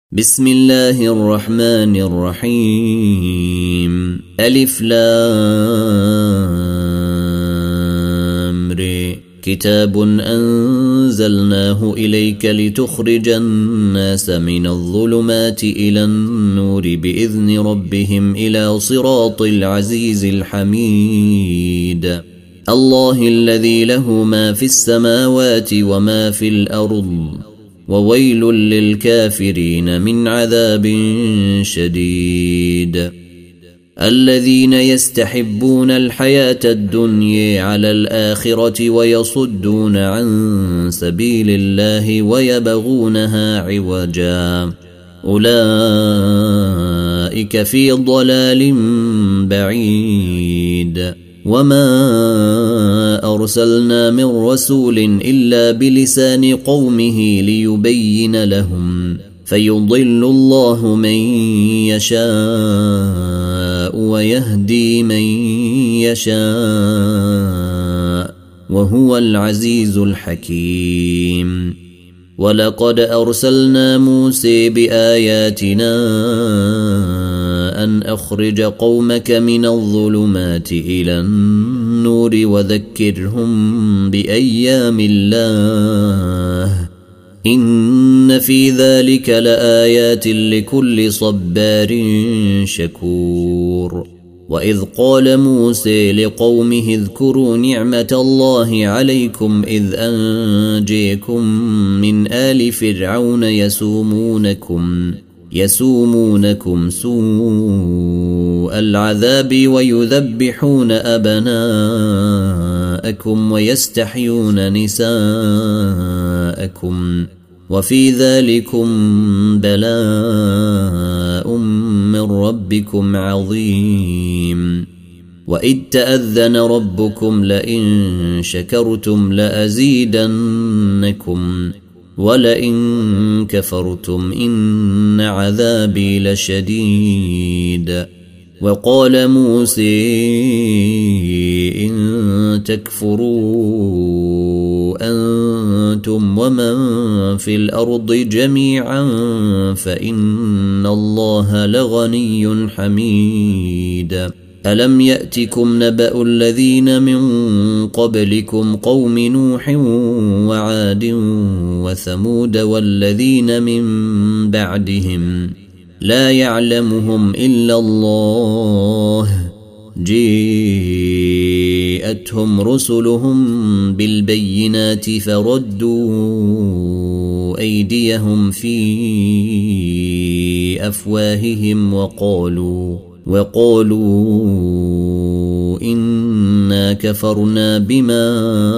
بسم الله الرحمن الرحيم ألف لام ر كتاب أنزلناه إليك لتخرج الناس من الظلمات إلى النور بإذن ربهم إلى صراط العزيز الحميد الله الذي له ما في السماوات وما في الأرض وويل للكافرين من عذاب شديد الذين يستحبون الحياة الدنيا على الآخرة ويصدون عن سبيل الله ويبغونها عوجا أولئك في ضلال بعيد وما أرسلنا من رسول إلا بلسان قومه ليبين لهم فيضل الله من يشاء ويهدي من يشاء وهو العزيز الحكيم ولقد أرسلنا موسى بآياتنا أن أخرج قومك من الظلمات إلى النور وذكرهم بأيام الله إن في ذلك لآيات لكل صبار شكور وإذ قال موسى لقومه اذكروا نعمة الله عليكم إذ أنجيكم من آل فرعون يسومونكم سوء العذاب ويذبحون أبناءكم ويستحيون نساءكم وفي ذلكم بلاء من ربكم عظيم وإذ تأذن ربكم لئن شكرتم لأزيدنكم ولئن كفرتم إن عذابي لشديد وقال موسى إن تكفروا أنتم ومن في الأرض جميعا فإن الله لغني حميد ألم يأتكم نبأ الذين من قبلكم قوم نوح وعاد وثمود والذين من بعدهم لا يعلمهم إلا الله جاءتهم رسلهم بالبينات فردوا أيديهم في أفواههم وقالوا إنا كفرنا بما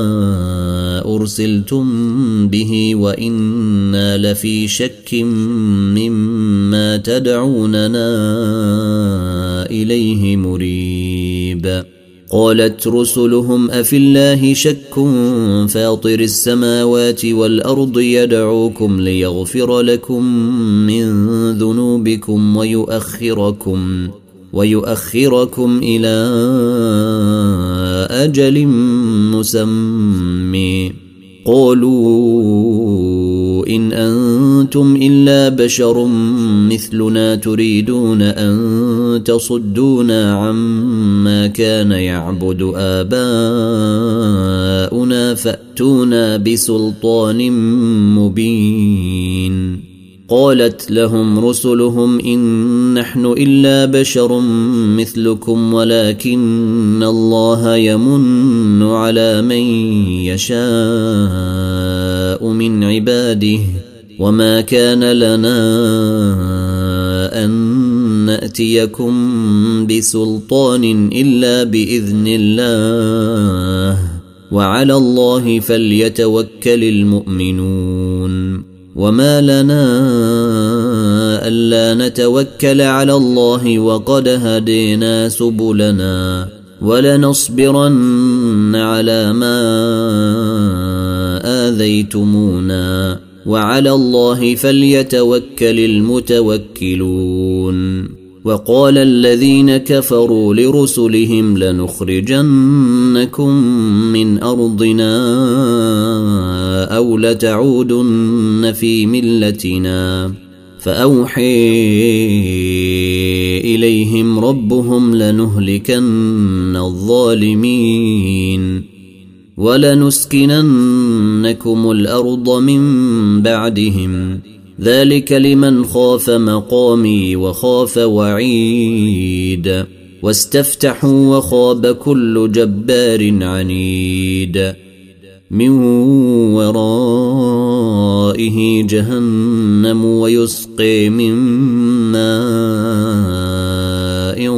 أرسلتم به وإنا لفي شك مما تدعوننا إليه مريب قالت رسلهم أفي الله شك فاطر السماوات والأرض يدعوكم ليغفر لكم من ذنوبكم ويؤخركم إلى أجل مسمى قالوا إن أنتم إلا بشر مثلنا تريدون أن تصدونا عما كان يعبد آباؤنا فأتونا بسلطان مبين قالت لهم رسلهم إن نحن إلا بشر مثلكم ولكن الله يمن على من يشاء من عباده وما كان لنا أن نأتيكم بسلطان إلا بإذن الله وعلى الله فليتوكل المؤمنون وما لنا ألا نتوكل على الله وقد هدينا سبلنا ولنصبرن على ما آذيتمونا وعلى الله فليتوكل المتوكلون وقال الذين كفروا لرسلهم لنخرجنكم من أرضنا أو لتعودن في ملتنا فأوحي إليهم ربهم لنهلكن الظالمين ولنسكننكم الأرض من بعدهم ذلك لمن خاف مقامي وخاف وعيد واستفتحوا وخاب كل جبار عنيد من ورائه جهنم ويسقي من ماء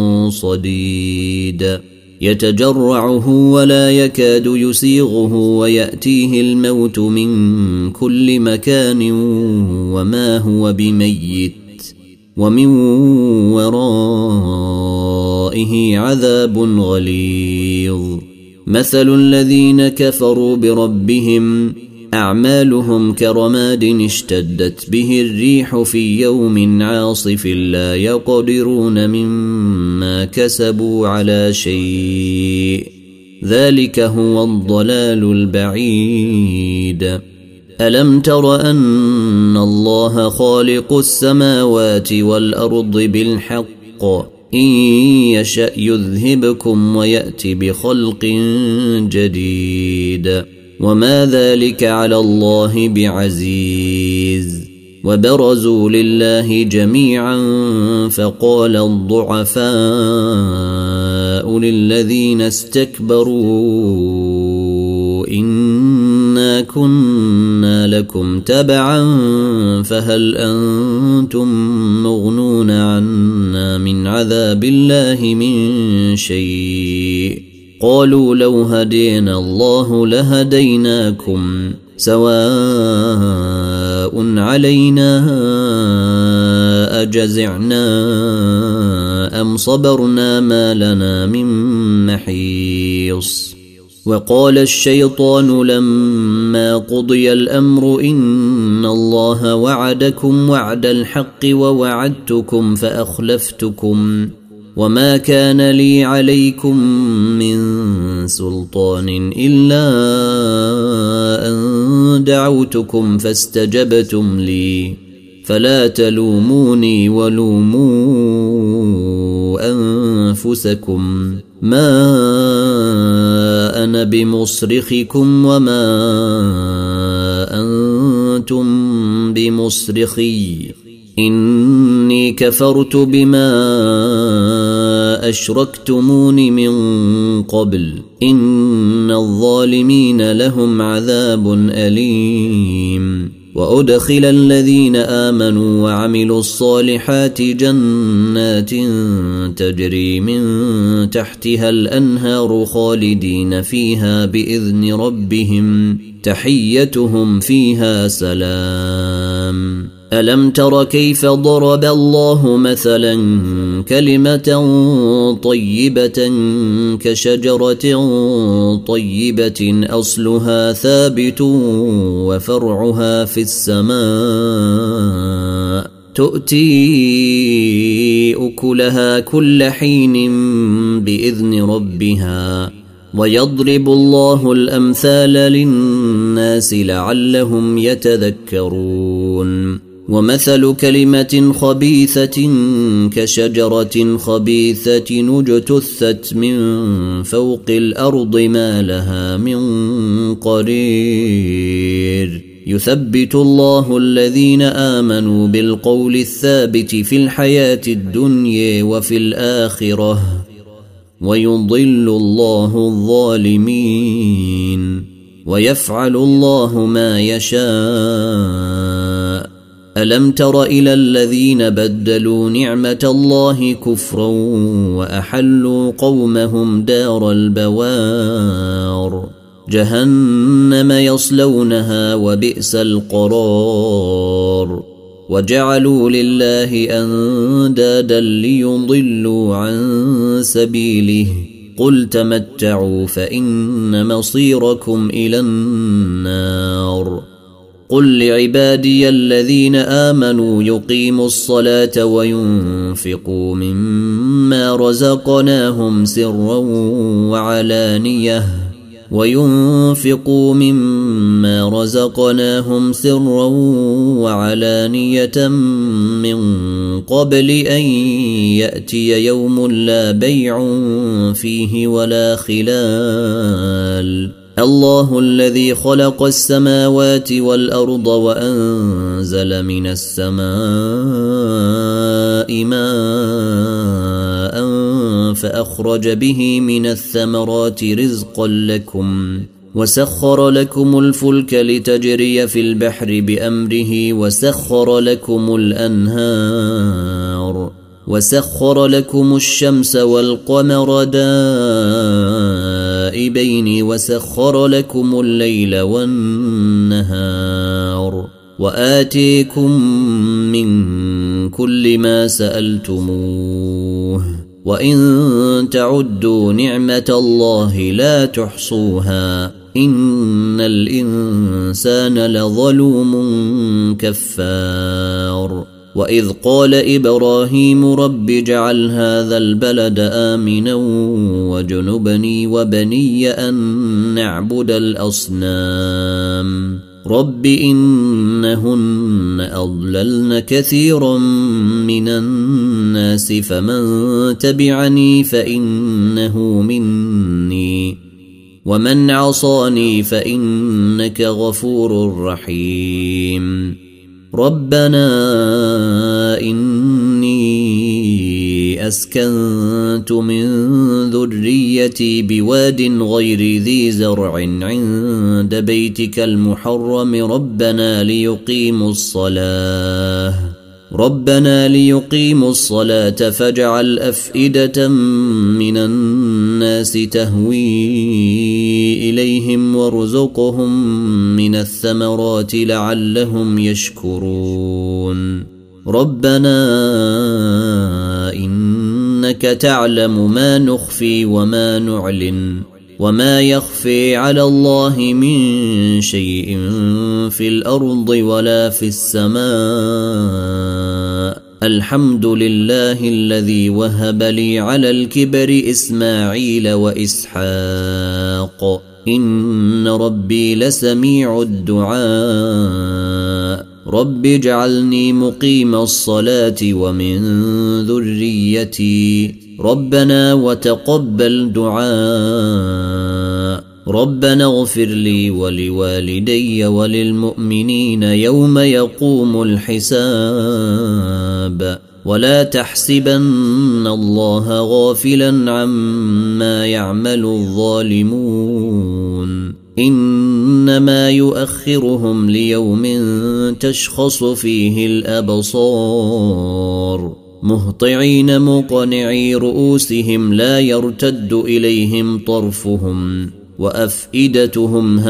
صديد يتجرعه ولا يكاد يسيغه ويأتيه الموت من كل مكان وما هو بميت ومن ورائه عذاب غليظ مثل الذين كفروا بربهم أعمالهم كرماد اشتدت به الريح في يوم عاصف لا يقدرون مما كسبوا على شيء ذلك هو الضلال البعيد ألم تر أن الله خالق السماوات والأرض بالحق إن يشأ يذهبكم ويأت بخلق جديد وما ذلك على الله بعزيز وبرزوا لله جميعا فقال الضعفاء للذين استكبروا إنا كنا لكم تبعا فهل أنتم مغنون عنا من عذاب الله من شيء قالوا لو هدينا الله لهديناكم سواء علينا أجزعنا أم صبرنا ما لنا من محيص وقال الشيطان لما قضي الأمر إن الله وعدكم وعد الحق ووعدتكم فأخلفتكم وما كان لي عليكم من سلطان إلا أن دعوتكم فاستجبتم لي فلا تلوموني ولوموا أنفسكم ما أنا بمصرخكم وما أنتم بمصرخي إني كفرت بما أشركتمون من قبل إن الظالمين لهم عذاب أليم وأدخل الذين آمنوا وعملوا الصالحات جنات تجري من تحتها الأنهار خالدين فيها بإذن ربهم تحيتهم فيها سلام ألم تر كيف ضرب الله مثلا كلمة طيبة كشجرة طيبة أصلها ثابت وفرعها في السماء تؤتي أكلها كل حين بإذن ربها ويضرب الله الأمثال للناس لعلهم يتذكرون ومثل كلمة خبيثة كشجرة خبيثة اجتثت من فوق الأرض ما لها من قرير يثبت الله الذين آمنوا بالقول الثابت في الحياة الدنيا وفي الآخرة ويضل الله الظالمين ويفعل الله ما يشاء ألم تر إلى الذين بدلوا نعمة الله كفرا وأحلوا قومهم دار البوار جهنم يصلونها وبئس القرار وجعلوا لله أندادا ليضلوا عن سبيله قل تمتعوا فإن مصيركم إلى النار قل لعبادي الذين آمنوا يقيموا الصلاة وينفقوا مما رزقناهم سرا وعلانية وينفقوا مما رزقناهم سرا وعلانية من قبل أن يأتي يوم لا بيع فيه ولا خلال. الله الذي خلق السماوات والأرض وأنزل من السماء ماء فأخرج به من الثمرات رزقا لكم وسخر لكم الفلك لتجري في البحر بأمره وسخر لكم الأنهار وسخر لكم الشمس والقمر دائبين وسخر لكم الليل والنهار وآتيكم من كل ما سألتموه وإن تعدوا نعمة الله لا تحصوها إن الإنسان لظلوم كفار. وإذ قال إبراهيم رب اجعل هذا البلد آمنا واجنبني وبني أن نعبد الأصنام رب إنهن أضللن كثيرا من الناس فمن تبعني فإنه مني ومن عصاني فإنك غفور رحيم. ربنا إني أسكنت من ذريتي بواد غير ذي زرع عند بيتك المحرم ربنا ليقيموا الصلاة فاجعل أفئدة من الناس تهوي إليهم وارزقهم من الثمرات لعلهم يشكرون. ربنا إنك تعلم ما نخفي وما نعلن وما يخفي على الله من شيء في الأرض ولا في السماء. الحمد لله الذي وهب لي على الكبر إسماعيل وإسحاق إن ربي لسميع الدعاء. رب اجعلني مقيم الصلاة ومن ذريتي ربنا وتقبل دعاء. ربنا اغفر لي ولوالدي وللمؤمنين يوم يقوم الحساب. ولا تحسبن الله غافلا عما يعمل الظالمون إنما يؤخرهم ليوم تشخص فيه الأبصار مهطعين مقنعي رؤوسهم لا يرتد إليهم طرفهم وأفئدتهم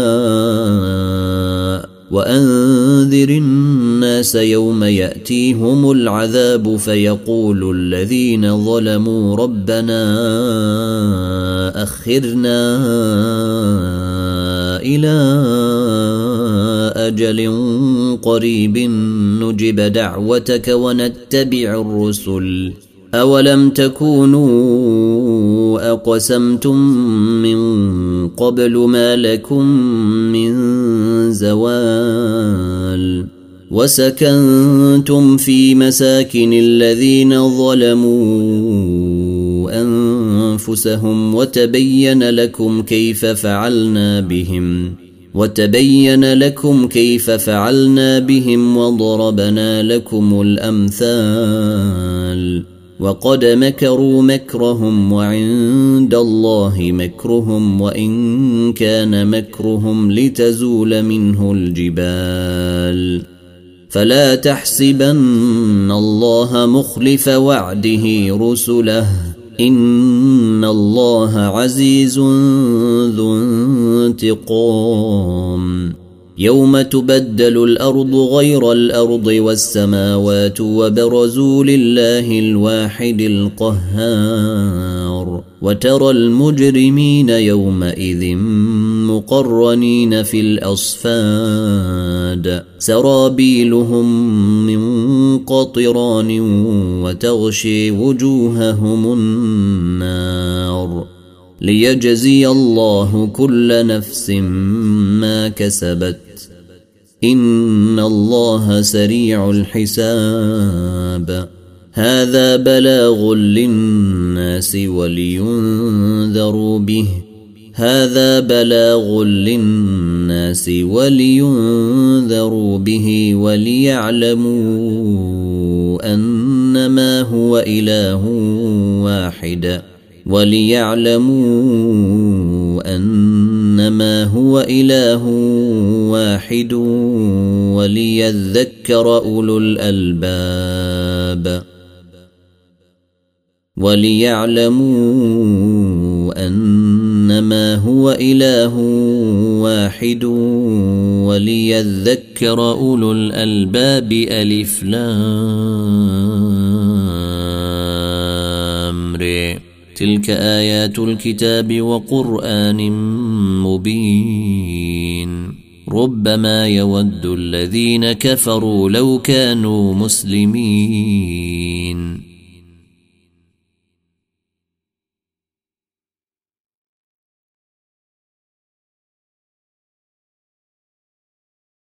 هواء. وأنذر الناس يوم يأتيهم العذاب فيقول الذين ظلموا ربنا أخرنا إلى أجل قريب نجب دعوتك ونتبع الرسل أولم تكونوا أقسمتم من قبل ما لكم من زوال وسكنتم في مساكن الذين ظلموا أنفسهم وتبين لكم كيف فعلنا بهم وضربنا لكم الأمثال. وقد مكروا مكرهم وعند الله مكرهم وإن كان مكرهم لتزول منه الجبال. فلا تحسبن الله مخلف وعده رسله إن الله عزيز ذو انتقام. يوم تبدل الأرض غير الأرض والسماوات وبرزوا لله الواحد القهار. وترى المجرمين يومئذ مقرنين في الأصفاد سرابيلهم من قطران وتغشي وجوههم النار. ليجزي الله كل نفس ما كسبت إن الله سريع الحساب. هذا بلاغ للناس ولينذروا به وليعلموا أنما هو إله واحد وليذكر أولو الألباب. وليعلموا أنما هو إله واحد وليذكر أولو الألباب. ألف لام ر. تلك آيات الكتاب وقرآن مبين. ربما يود الذين كفروا لو كانوا مسلمين